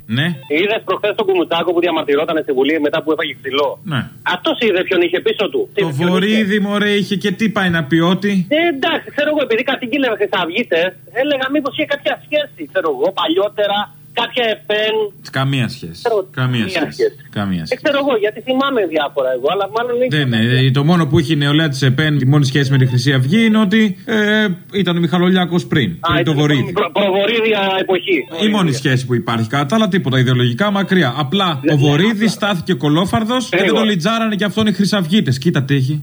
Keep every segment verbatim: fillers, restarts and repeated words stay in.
Ναι. Είδες προχθές τον Κουμουτσάκο που διαμαρτυρόταν στη Βουλή μετά που έφαγε ξυλό. Ναι. Αυτός είδε ποιον είχε πίσω του. Το Βορίδη, μωρέ, είχε και τι πάει να πει ότι. Ε, εντάξει, ξέρω εγώ, επειδή κατήγγειλε χρυσαυγίτες, έλεγα μήπως είχε κάποια σχέση, ξέρω εγώ, παλιότερα. Κάποια ΕΠΕΝ. Καμία σχέση. Καμία σχέση. σχέση. Καμία σχέση. Δεν ξέρω εγώ, γιατί θυμάμαι διάφορα εγώ, αλλά μάλλον δεν είναι. Το μόνο που έχει η νεολαία τη ΕΠΕΝ, τη μόνη σχέση με τη Χρυσή Αυγή είναι ότι ε, ήταν ο Μιχαλολιάκος πριν. Α, πριν το Βορίδη. Προ, Προβορίδια εποχή. Η μόνη σχέση που υπάρχει. Κατά άλλα τίποτα ιδεολογικά μακριά. Απλά ο Βορίδης στάθηκε κολόφαρδος και δεν το λιτζάρανε και αυτόν οι Χρυσαυγίτες. Κοίτα τι έχει.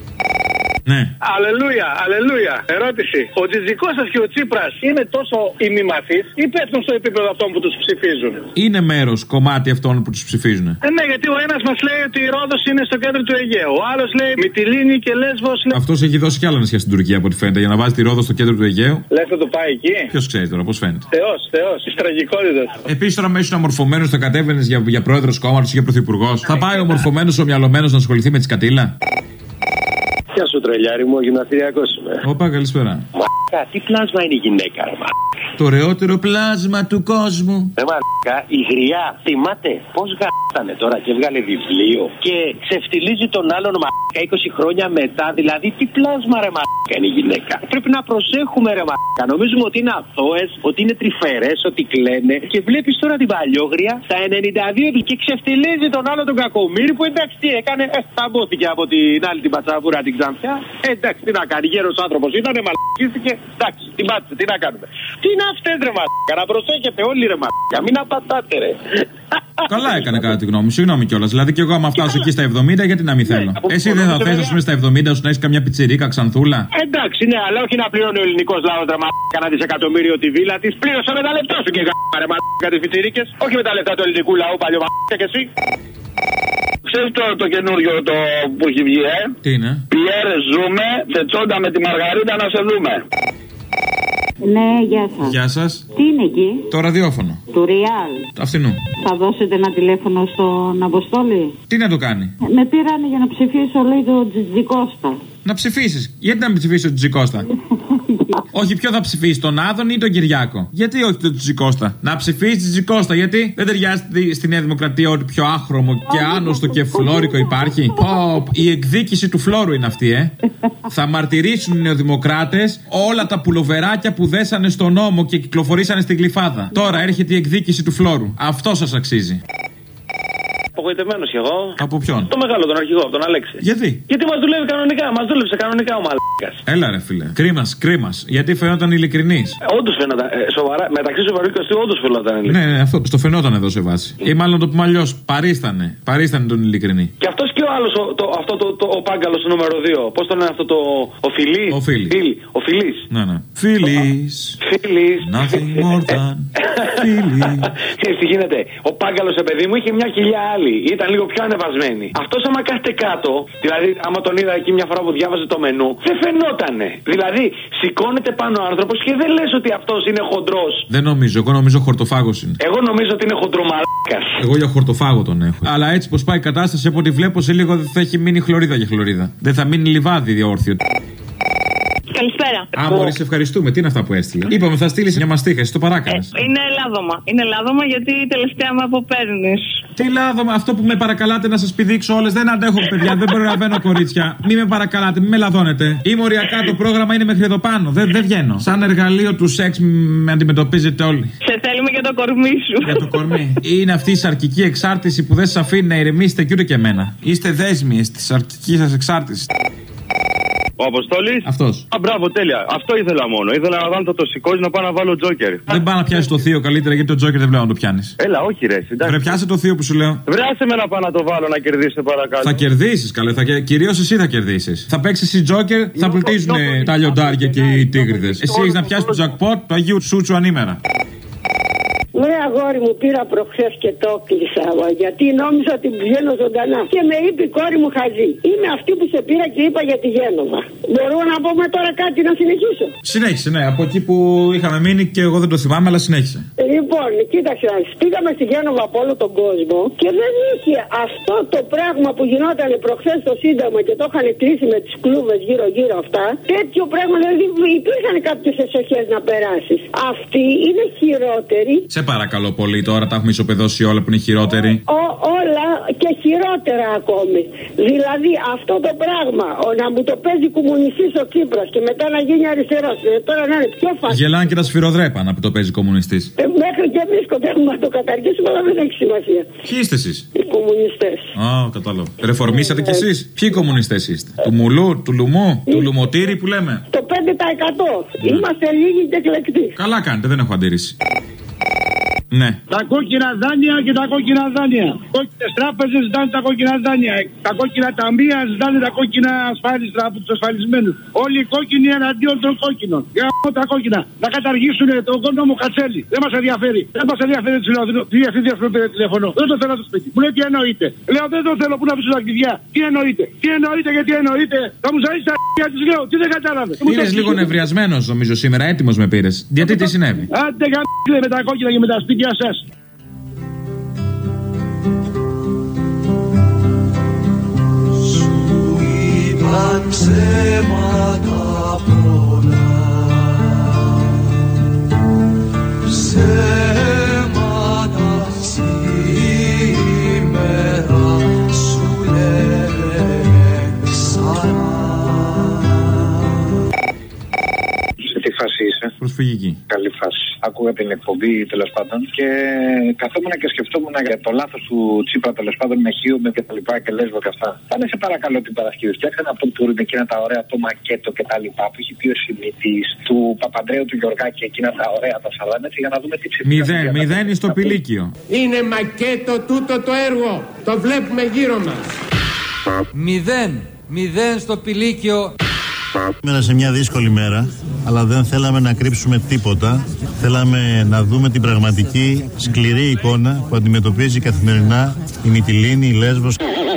Ναι. Αλληλούια, αλληλούια. Ερώτηση. Ο Τζιτζικώστας και ο Τσίπρας είναι τόσο ημιμαθείς ή πέφτουν στο επίπεδο αυτών που τους ψηφίζουν? Είναι μέρος, κομμάτι αυτών που τους ψηφίζουν. Ε, ναι, γιατί ο ένας μας λέει ότι η Ρόδος είναι στο κέντρο του Αιγαίου. Ο άλλος λέει Μυτιλήνη και Λέσβος. Λέει... Αυτός έχει δώσει κι άλλα νησιά στην Τουρκία από ό,τι φαίνεται για να βάζει τη Ρόδο στο κέντρο του Αιγαίου. Λες θα το πάει εκεί? Ποιος ξέρει τώρα, πώς φαίνεται. Θεός, Θεός, της τραγικότητας. Επίσης τώρα μέσα αμορφωμένος θα κατέβαινες για, για πρόεδρος κόμματος ή για πρωθυπουργός. Θα πάει ο μορφωμένος ο μυαλωμένος να ασχοληθεί με τη σκατήλα. Γεια σου τρελιάρι μου, ο γυμναστηριακός είμαι. Όπα, καλησπέρα. Μαλάκα, τι πλάσμα είναι η γυναίκα, ρε μαλάκα. Το ωραιότερο πλάσμα του κόσμου. Ρε μαλάκα, η γριά, θυμάται πώς γάστανε τώρα και έβγαλε βιβλίο και ξεφτιλίζει τον άλλον μαλάκα είκοσι χρόνια μετά. Δηλαδή, τι πλάσμα ρε μαλάκα είναι η γυναίκα. Πρέπει να προσέχουμε ρε μαλάκα. Νομίζουμε ότι είναι αθώες, ότι είναι τρυφερές, ότι κλαίνε. Και βλέπεις τώρα την παλιόγρια στα ενενήντα δύο και ξεφτιλίζει τον άλλο τον Κακομοίρη που εντάξει τι έκανε, ε, θαμπόθηκε από την άλλη την πατσαβούρα την Ξανθιά. Ε, εντάξει, τι να κάνει, γέρος άνθρωπος ήταν, μαλακίστηκε. Εντάξει, την πάτησε, τι να κάνουμε. Τι είναι αυτές ρε μαλάκα, να προσέχετε όλοι ρε μαλάκα, μην απατάτε ρε. Καλά έκανε κατά τη γνώμη μου, συγγνώμη κιόλας. Δηλαδή και εγώ άμα φτάσω εκεί στα εβδομήντα, γιατί να μην θέλω. Εσύ δεν θα θες, α πούμε, στα εβδομήντα σου να έχεις καμιά πιτσιρίκα ξανθούλα. Εντάξει, ναι, αλλά όχι να πληρώνει ο ελληνικός λαός ρε μαλάκα ένα δισεκατομμύριο τη βίλα της. Πλήρωσε με τα λεπτά σου και γάμμα ρε μαλάκα τις πιτσιρίκες. Όχι με τα λεπτά του ελληνικού λαού, παλιό μαλάκα κι εσύ. Ξέρεις το, το καινούριο το που έχει βγει, ε? Τι είναι? Πιέρε ζούμε, τετσόντα με τη Μαργαρίτα να σε δούμε. Ναι, γεια σας. Γεια σας. Τι είναι εκεί? Το ραδιόφωνο. Του Ριάλ. Αυτινού. Θα δώσετε ένα τηλέφωνο στον Αποστόλη? Τι να το κάνει? Με πήρανε για να ψηφίσω, λέει, το Τζιτζικώστα. Να ψηφίσεις. Γιατί να μην ψηφίσεις τον Τζιτζικώστα? Όχι, ποιο θα ψηφίσει, τον Άδων ή τον Κυριάκο? Γιατί όχι τον Τζιτζικώστα? Να ψηφίσει τον Τζιτζικώστα, γιατί δεν ταιριάζει στη Νέα Δημοκρατία ότι πιο άχρωμο και άνοστο και φλόρικο υπάρχει. Πω, η εκδίκηση του φλόρου είναι αυτή, ε. Θα μαρτυρήσουν οι νεοδημοκράτες όλα τα πουλοβεράκια που δέσανε στον νόμο και κυκλοφορήσανε στην Γλυφάδα. Τώρα έρχεται η εκδίκηση του φλόρου. Αυτό σας αξίζει. Απογοητευμένος κι εγώ. Από ποιον? Το μεγάλο, τον αρχηγό, τον Αλέξη. Γιατί? Γιατί μας δουλεύει κανονικά, μας δούλεψε κανονικά ο μαλάκας. Έλα ρε φίλε. Κρίμας, κρίμας. Γιατί φαινόταν ειλικρινής. Ε, όντως φαινόταν. Ε, σοβαρά, μεταξύ σοβαρού και αστείου, όντως φαινόταν ειλικρινής. Ναι, ναι, αυτό στο φαινόταν εδώ σε βάση. Ή μάλλον το πούμε αλλιώς. Παρίστανε. Παρίστανε τον ειλικρινή. Και αυτός και ο άλλος, ο, το, αυτό το, το, ο Πάγκαλος νούμερο δύο. Πώς το λένε αυτό το. Ο Φιλής. Ο Φίλης. Ο Φιλής. Ναι, ναι. Φίλης. Φίλης. Nothing more than Φίλης. Ξέρεις τι γίνεται. Ο Πάγκαλος, ε, παιδί μου, είχε μια κοιλιά άλλη. Ήταν λίγο πιο ανεβασμένη. Αυτός άμα κάθεται κάτω, δηλαδή άμα τον είδα εκεί μια φορά που διάβαζε το μενού, δεν φαινότανε. Δηλαδή σηκώνεται πάνω ο άνθρωπος και δεν λες ότι αυτός είναι χοντρός. Δεν νομίζω, εγώ νομίζω χορτοφάγος είναι. Εγώ νομίζω ότι είναι χοντρομαλάκας. Εγώ για χορτοφάγο τον έχω. Αλλά έτσι πως πάει η κατάσταση, από ό,τι βλέπω σε λίγο δεν θα έχει μείνει χλωρίδα για χλωρίδα. Δεν θα μείνει λιβάδι διόρθιο. Καλησπέρα. Α, μόλις ευχαριστούμε. Τι είναι αυτά που έστειλε? Είπαμε θα στείλει μια μαστίχα, εσύ το παράκανες. Ε, είναι λάδωμα. Είναι λάδωμα γιατί τελευταία με αποπαίρνεις. Τι λάδωμα, αυτό που με παρακαλάτε να σας πηδήξω όλες. Δεν αντέχω, παιδιά, δεν προλαβαίνω, κορίτσια. Μην με παρακαλάτε, μην με λαδώνετε. Είμαι οριακά, το πρόγραμμα είναι μέχρι εδώ πάνω. Δεν, δεν βγαίνω. Σαν εργαλείο του σεξ με αντιμετωπίζετε όλοι. Σε θέλουμε για το κορμί σου. Για το κορμί. Είναι αυτή η σαρκική εξάρτηση που δεν σας αφήνει να ηρεμήσετε κι ούτε και εμένα. Είστε δέσμιες της σαρκικής σας εξάρτησης. Ο Αποστόλης. Αυτός. Α, μπράβο, τέλεια. Αυτό ήθελα μόνο. Ήθελα να βάλω το τοσικό να πάω να βάλω τζόκερ. Δεν πάω να πιάσει το θείο καλύτερα, γιατί το τζόκερ δεν βλέπω να το πιάνει. Έλα, όχι, ρε. Βρε, πιάσε το θείο που σου λέω. Βράσε με να πάω να το βάλω να κερδίσει, παρακαλώ. Θα κερδίσει, καλέ. Θα... Κυρίως εσύ θα κερδίσει. Θα παίξει εσύ τζόκερ, θα πλουτίζουν τα λιοντάρια και οι τίγριδες. Εσύ έχει να πιάσει το τζακπότ του Αγίου Σούτσου ανήμερα. Ναι, αγόρι μου, πήρα προχθές και το κλείσα, γιατί νόμιζα ότι βγαίνω ζωντανά. Και με είπε η κόρη μου χαζή. Είμαι αυτή που σε πήρα και είπα για τη Γένοβα. Μπορώ να πούμε τώρα κάτι να συνεχίσω? Συνέχισε, ναι, από εκεί που είχαμε μείνει και εγώ δεν το θυμάμαι, αλλά συνέχισε. Λοιπόν, κοίταξε, πήγαμε στη Γένοβα από όλο τον κόσμο και δεν είχε αυτό το πράγμα που γινόταν προχθές στο Σύνταγμα και το είχαν κλείσει με τις κλούβες γύρω-γύρω αυτά. Τέτοιο πράγμα, δηλαδή υπήρχαν κάποιες εσοχές να περάσει. Αυτή είναι χειρότερη. Σε παρακαλώ πολύ, τώρα τα έχουμε ισοπεδώσει όλα που είναι χειρότεροι. Ό, όλα και χειρότερα ακόμη. Δηλαδή αυτό το πράγμα, ο, να μου το παίζει κομμουνιστής ο Τσίπρας και μετά να γίνει αριστερός. Ε, τώρα να είναι πιο φασ... Γελάνε και τα σφυροδρέπανα που το παίζει κομμουνιστής. Ε, μέχρι και εμείς σκοτεύουμε να το καταργήσουμε, αλλά δεν έχει σημασία. Ποιοι είστε εσείς? Οι κομμουνιστές. Α, κατάλαβα. Ρεφορμήσατε κι εσείς? Ποιοι κομμουνιστές είστε? Του μουλού, του λουμού, του λουμοτήρι που λέμε? Το πέντε τοις εκατό. Είμαστε λίγοι και εκλεκτοί. Καλά κάνετε, δεν έχω αντίρρηση. Ναι. Τα κόκκινα δάνεια και τα κόκκινα δάνεια. Κόκκινες τράπεζες ζητάνε τα κόκκινα δάνεια. Τα κόκκινα ταμεία ζητάνε τα κόκκινα ασφάλιστρα από τους ασφαλισμένους. Όλοι οι κόκκινοι εναντίον των κόκκινων. Για τα κόκκινα. Να καταργήσουν τον νόμο Κατσέλη. Δεν μας ενδιαφέρει. Δεν μας ενδιαφέρει τη διευθύντρια που πήρε τηλέφωνο. Δεν το θέλω στο σπίτι. Μου λέει τι εννοείται. Λέω δεν το θέλω που να αφήσω τα κλειδιά. Τι εννοείται. Τι εννοείται γιατί εννοείται. Θα μου ζαλίσει τα κλειδιά τη λέω. Τι δεν κατάλαβε. Πήρε λίγο νευριασμένος νομίζω σήμερα. Έτοιμος με πήρε. Γιατί τι συνέβη? Άντε γαμπ***τε με τα κόκκινα και με τα σπίτια σας. Ήταν ψέματα πολλά, ψέματα σήμερα σου λένε ξανά. Σε τι φάση είσαι? Προσφυγική. Καλή φάση. Άκουγα την εκπομπή τέλος πάντων και καθόμουν και σκεφτόμουν για το λάθος του Τσίπρα τέλος πάντων με Χίωμε και τα λοιπά και Λέσβο και αυτά. Πάνε σε παρακαλώ την Παρασκευή, φτιάξτε αυτό που είναι εκείνα τα ωραία το μακέτο και τα λοιπά που έχει πει ο Σιμίτης, του Παπαντρέου του Γιωργάκη, εκείνα τα ωραία τα σαλάμια για να δούμε τι ψηφίζει. Μηδέν, μηδέν στο πηλίκιο. Είναι μακέτο τούτο το έργο. Το βλέπουμε γύρω μας. Μηδέν, μηδέν στο πηλίκιο. Σήμερα σε μια δύσκολη μέρα, αλλά δεν θέλαμε να κρύψουμε τίποτα. Θέλαμε να δούμε την πραγματική σκληρή εικόνα που αντιμετωπίζει καθημερινά η Μυτιλήνη, η Λέσβος.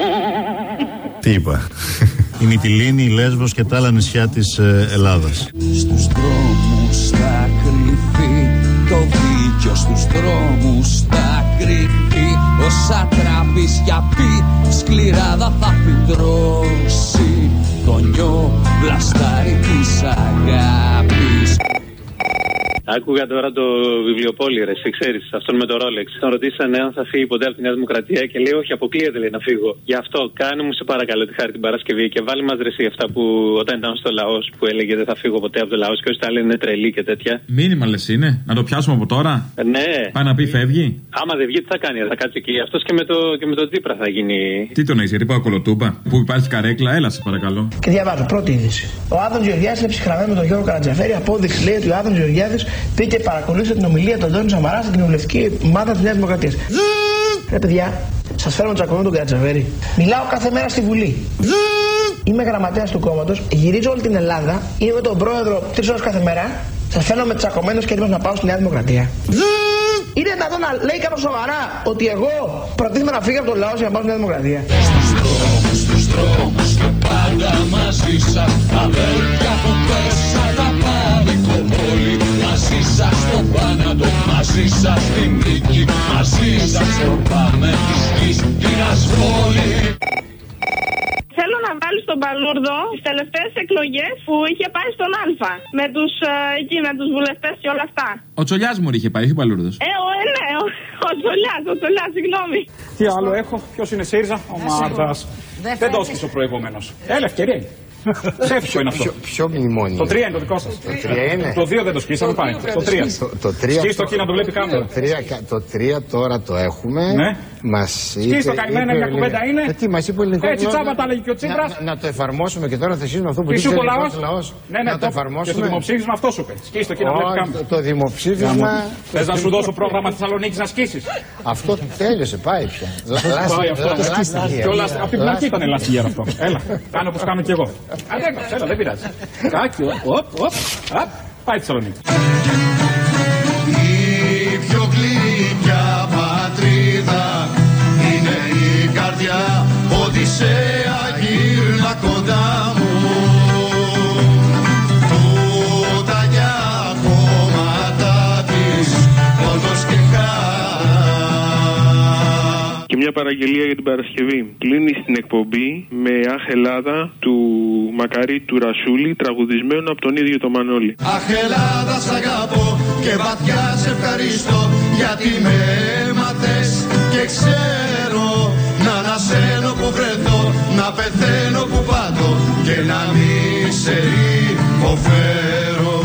Τι είπα? Η Μυτιλήνη, η Λέσβος και τα άλλα νησιά της ε, Ελλάδας. Στους δρόμους θα κρυφεί το δίκιο, στους δρόμους θα κρυφεί όσα τραπεζιά πει, σκληράδα θα φυτρώσει το νιό βλαστάρι της αγάπης. Άκουγα τώρα το βιβλιοπόλι, ρε, εσύ ξέρεις, αυτόν με το Ρόλεξ. Τον ρωτήσανε αν θα φύγει ποτέ από τη Νέα Δημοκρατία και λέει: όχι, αποκλείεται, λέει, να φύγω. Γι' αυτό κάνε μου σε παρακαλώ τη χάρη την Παρασκευή και βάλει μας ρεσί αυτά που όταν ήταν στο λαός που έλεγε δεν θα φύγω ποτέ από το λαός και όσοι τα λένε είναι τρελή και τέτοια. Μήνυμα λες είναι, να το πιάσουμε από τώρα. Ναι. Πάει να πει φεύγει. Άμα δεν βγει, τι θα κάνει, θα κάτσει εκεί. Αυτός και με το, και με το Τσίπρα θα γίνει. Τι τον έχεις, γιατί πάω κολοτούμπα, που υπάρχει καρέκλα, έλα σε παρακαλώ. Και διαβάζω, πρώτη είδηση. Ο Άδωνης Γεωργιάδης είναι ψυχραγμένο με τον Γιώργο Καρατζαφέρη. Απόδειξη λέει ότι ο Άδωνης Γεωργιάδης πήγε και παρακολούθησε την ομιλία του Αντώνη Σαμαρά στην κοινοβουλευτική ομάδα της Νέας Δημοκρατίας. Ρε παιδιά, σας φέρω τσακωμένο τον Καρατζαφέρη. Μιλάω κάθε μέρα στη Βουλή. Είμαι γραμματέας του κόμματος, γυρίζω όλη την Ελλάδα, είμαι με τον πρόεδρο τρεις ώρες κάθε μέρα. Σας φέρνω με τσακωμένος και έτοιμος να πάω στη Νέα Δημοκρατία. Είναι δυνατόν να λέει κάποιος σοβαρά ότι εγώ προτίθεμαι να φύγω από το λαό για να πάω στη Νέα Δημοκρατία? Στους δρόμους, στους δρόμους και πάντα μαζί σας, αδέλφια που πέσανα πάλι κομπόλι. Μαζί σας στο θάνατο, μαζί σας στη νίκη, μαζί σας στο πάμε της γης την ασβόλη. Θέλω να βάλει στον Παλούρδο τις τελευταίες εκλογές που είχε πάει στον Α. Με τους, ε, εκεί, με τους βουλευτές και όλα αυτά. Ο Τσολιάς μου είχε πάει, όχι ο Παλούρδος. Ε, ο, ε, ναι, ο, ο Τσολιάς, ο Τσολιάς, συγγνώμη. Τι άλλο έχω, ποιος είναι ΣΥΡΙΖΑ, ο Μάρτας. Δεν το έσκησε ο προηγούμενος. Έλα, ευκαιρία. Σεφ, ποιο είναι αυτό? Ποιο μνημόνιο? Το τρία είναι το δικό σας. Το τρία είναι. Το δύο δεν το σκίσαμε, πάει. Το τρία. Το τρία. Σκίς το εκεί να το βλέπει κάμερα. Το τρία τώρα το έχουμε. Ναι. Μας είπε. Σκίς το καημένα, μια κουβέντα είναι. Ε, τι μας είπε ο ελληνικός έτσι τσάμπα τα έλεγε και ο Τσίπρας. Να το εφαρμόσουμε και τώρα θα συζητήσουμε αυτό που είπε ο ελληνικός λαός. Ναι, ναι, να το εφαρμόσουμε. Και το δημοψήφισμα αυτό σου είπε. Σκίς το εκεί να βλέπει κάμερα. Το δημοψήφισμα. Θες να σου δώσω πρόγραμμα Θεσσαλονίκης να σκίσεις? Αυτό τέλειωσε, πάει πια. Πάει αυτό. Από την αρχή ήταν λαστιγέρα αυτό. Έλα, κάνω όπως κάνω κι εγώ. Έλα, δεν πειράζει. Κάκι, οπ, οπ, οπ, πάει Θεσσαλονίκη. Η πιο γλυκιά πατρίδα είναι η καρδιά, Οδυσσέα γύρνα κοντά μου. Τούτα για κόμματα της, πόνος και χαρά. Και Μια παραγγελία για την Παρασκευή. Κλείνει στην εκπομπή με Αχ Ελλάδα του Μακαρί του Ρασούλη, τραγουδισμένο από τον ίδιο τον Μανώλη. Αχ Ελλάδα σ' αγαπώ και βαθιά σε ευχαριστώ, γιατί με έμαθες και ξέρω να ανασένω που βρεθώ, να πεθαίνω που πάντω και να μη σε υποφέρω.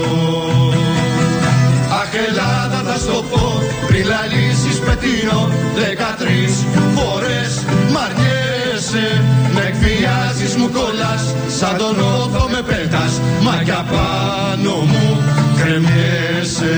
Αχ Ελλάδα θα στο πω πριν λαλήσεις πετείνω, δεκατρείς φορές μ' αρνιέσαι, με εκφυλιάζεις μου κολλάς, σαν τον όθο με πέτας, μα κι απάνω μου κρεμιέσαι.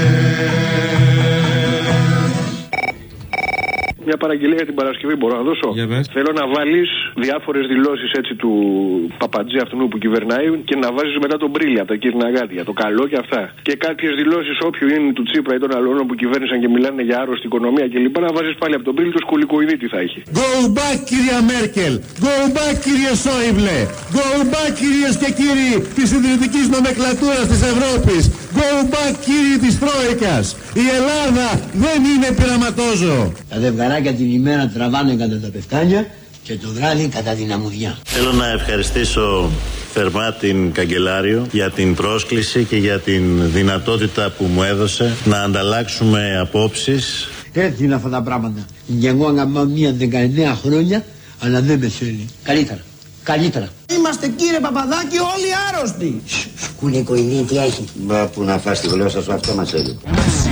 Μια παραγγελία για την Παρασκευή μπορώ να δώσω. Θέλω να βάλεις διάφορες δηλώσεις έτσι του Παπατζή αυτού που κυβερνάει και να βάζεις μετά τον Μπρίλη από τα Κύρνα Γάτια, το καλό και αυτά. Και κάποιες δηλώσεις όποιου είναι του Τσίπρα ή των άλλων που κυβέρνησαν και μιλάνε για άρρωστη οικονομία κλπ. Να βάζεις πάλι από τον Μπρίλη το σκουλικοειδή τι θα έχει. Go back κυρία Μέρκελ, go back κύριε Σόιμπλε, go back κυρίες και κύριοι της ιδρυτικής νομεκλατούρας της Ευρώπης, go back κύριοι της Τρόικας. Η Ελλάδα δεν είναι πειραματόζω. Για την ημέρα τραβάνε κατά τα πεφτάνια και το βράδυ κατά την αμμουδιά. Θέλω να ευχαριστήσω θερμά την Καγκελάριο για την πρόσκληση και για την δυνατότητα που μου έδωσε να ανταλλάξουμε απόψεις. Έτσι είναι αυτά τα πράγματα. Και εγώ αγαπάω μία δεκαεννέα χρόνια, αλλά δεν με θέλει. Καλύτερα. Καλύτερα. Είμαστε κύριε Παπαδάκη όλοι άρρωστοι. Σκουλικοειδή τι έχει. Μπα που να φας τη γλώσσα σου, αυτό μας έλεγε.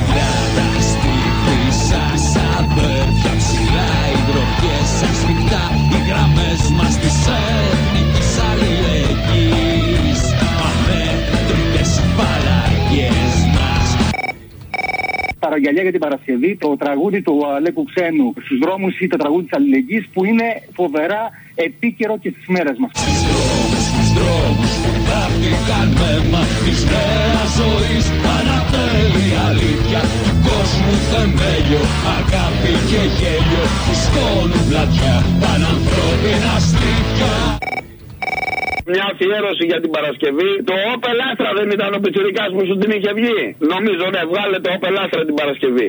Αδέρφια ψηλά οι ντροπιές σαν σφιχτά, οι γραμμές μας της εθνικής αλληλεγγύης, αμέτρητες οι παραγγές μας. Παραγγελία για την Παρασκευή, το τραγούδι του Αλέκου Ξένου στους δρόμους ή το τραγούδι της αλληλεγγύης που είναι φοβερά επίκαιρο και στις μέρες μας. Στους δρόμους, στους δρόμους που ταύτηκαν με μας της νέας ζωής, ανατέλει αλήθεια του κόσμου θεμέλιο, αγάπη και γέλιο που σκόνουν πλατιά, πανανθρώπινα στήθια. Μια αφιέρωση για την Παρασκευή. Το Όπελ Άστρα δεν ήταν ο πιτσιρικάς που σου την είχε βγει? Νομίζω ναι, βγάλε το Όπελ Άστρα την Παρασκευή.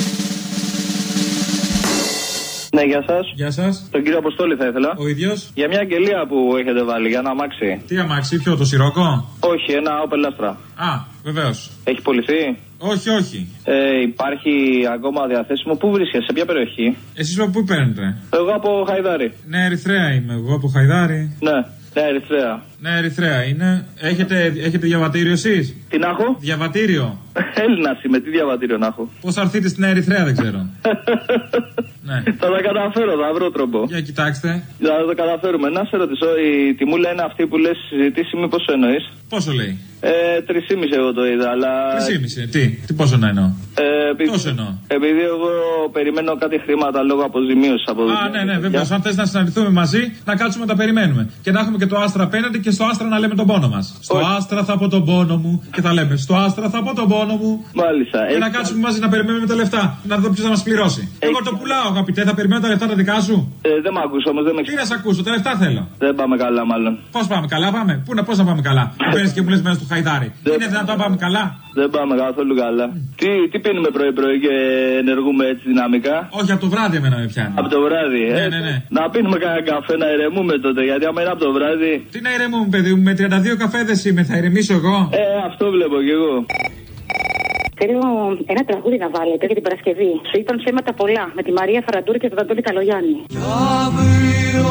Ναι, γεια σας. Γεια σας. Τον κύριο Αποστόλη θα ήθελα. Ο ίδιος. Για μια αγγελία που έχετε βάλει, για ένα αμάξι. Τι αμάξι, ποιο, το Σιρόκο? Όχι, ένα Opel Astra. Α, βεβαίως. Έχει πωληθεί? Όχι, όχι. Ε, υπάρχει ακόμα διαθέσιμο. Πού βρίσκεσαι, σε ποια περιοχή? Εσείς από πού παίρνετε? Εγώ από Χαϊδάρι. Ναι, Ερυθρέα είμαι. Εγώ από Χαϊδάρι. Ναι. Ναι, Ερυθρέα. Ναι, Ερυθρέα είναι. Έχετε, έχετε διαβατήριο εσείς? Τι να έχω? Διαβατήριο. Έλληνας είμαι, τι διαβατήριο να έχω? Πώς θα έρθετε στην Ερυθρέα δεν ξέρω. Ναι. Θα τα καταφέρω, θα βρω τρόπο. Για κοιτάξτε. Θα το καταφέρουμε. Να σε ρωτήσω, η τιμούλα είναι αυτή που λες συζητήσει, μήπως εννοείς? Πόσο λέει? Ε, τρεισήμιση εγώ το είδα, αλλά. Τρεισήμιση, τι, τι πόσο να εννοώ? Ε, επει... Τόσο εννοώ. Επειδή εγώ περιμένω κάτι χρήματα λόγω αποζημίωσης από Α, ναι, ναι, βέβαια. Αν θες να συναντηθούμε μαζί, να κάτσουμε να τα περιμένουμε. Και να έχουμε και το Άστρα απέναντι και στο Άστρα να λέμε τον πόνο μας. Στο Όχι. Άστρα θα πω τον πόνο μου και θα λέμε στο Άστρα θα πω τον πόνο μου. Μάλιστα. Και να κάτσουμε μαζί να περιμένουμε τα λεφτά. Να δω ποιος θα μας πληρώσει. Εγώ το πουλάω, αγαπητέ, θα περιμένω τα λεφτά τα δικά σου. Ε, δεν με ακούσω όμως, δεν με. Τι να σε ακούσω, τα λεφτά θέλω. Δεν πάμε καλά, μάλλον. Πώς πάμε καλά, πάμε. Πού να, πώς να πάμε καλά. Παίρνεις και μου λες μέσα του Χαϊδάρι. Δεν... Είναι δυνατόν να πάμε καλά? Δεν πάμε καθόλου καλά. Τι, τι πίνουμε πρωί-πρωί και ενεργούμε έτσι δυναμικά? Όχι, από το βράδυ εμένα με πιάνει. Από το βράδυ, ε. Ναι, ναι, ναι. Να πίνουμε κανένα καφέ να ηρεμούμε τότε, γιατί άμα είναι από το βράδυ. Τι να ηρεμούμε, παιδί μου, με τριάντα δύο καφέδες είμαι, θα ηρεμήσω εγώ. Ε, αυτό βλέπω κι εγώ. Θέλω ένα τραγούδι να βάλετε για την Παρασκευή. Σου είπαν ψέματα πολλά με τη Μαρία Φαραντούρη και τον Αντώνη Καλογιάννη. Κι αύριο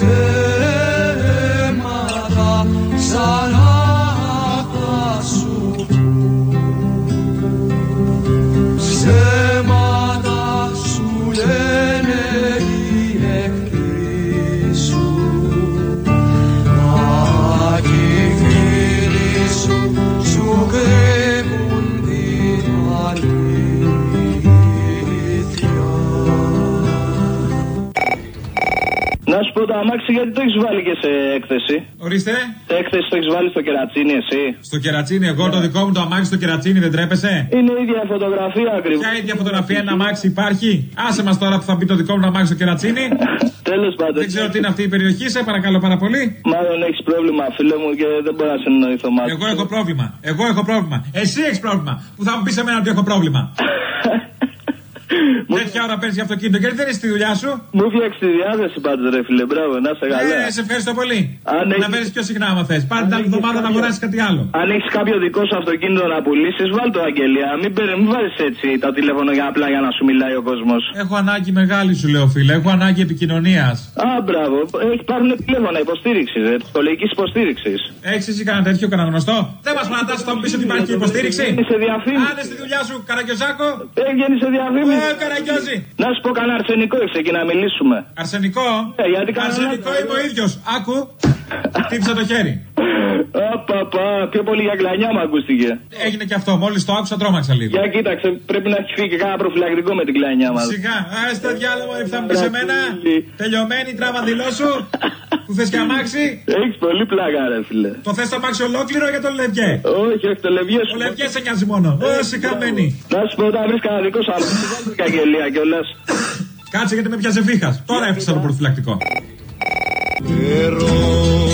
ψέματα ξανά θα σου ψέματα σου λένε οι εχθροί σου, μα κι οι φίλοι σου σου κρύβουν την αλήθεια. Να σου πω το αμάξι, γιατί το έχεις βάλει και σε έκθεση? Ορίστε. Σε έκθεση το έχεις βάλει στο κερατσίνι εσύ? Στο κερατσίνι, εγώ yeah. Το δικό μου το αμάξι στο κερατσίνι, δεν τρέπεσαι? Είναι η ίδια φωτογραφία ακριβώς. Ποια ίδια φωτογραφία, ένα αμάξι υπάρχει? Άσε μας τώρα που θα μπει το δικό μου το αμάξι στο κερατσίνι. Τέλος πάντων. Δεν ξέρω τι είναι αυτή η περιοχή, σε παρακαλώ πάρα πολύ. Μάλλον έχεις πρόβλημα, φίλε μου, και δεν μπορώ να συνεννοηθώ μάλλον. Εγώ έχω πρόβλημα. Εγώ έχω πρόβλημα. Εσύ έχεις πρόβλημα. Που θα μου πεις εμένα ότι έχω πρόβλημα. Τέτοια ώρα παίρνει αυτοκίνητο γιατί δεν είσαι στη δουλειά σου. Μου φτιάξει τη διάθεση πάντω, ρε φίλε. Μπράβο, να σε καλά. Ε, σε ευχαριστώ πολύ. Αν να έχει... παίρνει πιο συχνά, άμα θε. Πάρε την άλλη εβδομάδα να αγοράσει κάτι άλλο. Αν έχει κάποιο δικό σου αυτοκίνητο να πουλήσει, βάλ το, Αγγελία. Μην, μην βάζει έτσι τα τηλέφωνα για απλά για να σου μιλάει ο κόσμο. Έχω ανάγκη μεγάλη, σου λέω, φίλε. Έχω ανάγκη επικοινωνία. Α, μπράβο. Υπάρχουν τηλέφωνα υποστήριξη, πτωλική υποστήριξη. Έχει εσύ κανένα τέτοιο, κανένα γνωστό. Δεν μα παρατάσσει θα μου πει ότι υπάρχει υποστήριξη. Σε διαφήμιση. Άνε στη δουλειά σου, Καραγκιόζάκο. Έβγαινε σε διαφήμιση. Ε, Καραγκιόζη. Να σου πω κανένα αρσενικό έχει εκεί να μιλήσουμε. Αρσενικό. Ε, γιατί αρσενικό είμαι ο ίδιο. Άκου. Χτύπησα το χέρι. Απαπα, πιο πολύ για κλανιά μου ακούστηκε. Έγινε και αυτό, μόλις το άκουσα τρόμαξα λίγο. Για κοίταξε, πρέπει να έχει φύγει και κάνα προφυλακτικό με την κλανιά μας. Σιγά, α το διάλογο, θα μου πεις εμένα. Τελειωμένη τράβα δηλώσου. Που θες και αμάξι. Έχεις πολύ πλάκα, ρε φίλε. Το θες το αμάξι ολόκληρο για το Λευγέ. Όχι, όχι, το Λευγέ σου. Ο Λευγέ σε νοιάζει μόνο. Όσοι καμένη. Να σου πω, όταν βρεις κανένα δικό σου αμάξι, δεν καγγελία κιόλας. Κάτσε γιατί με πιάσε βήχας. Τώρα έφτιαξα το προφυλακτικό.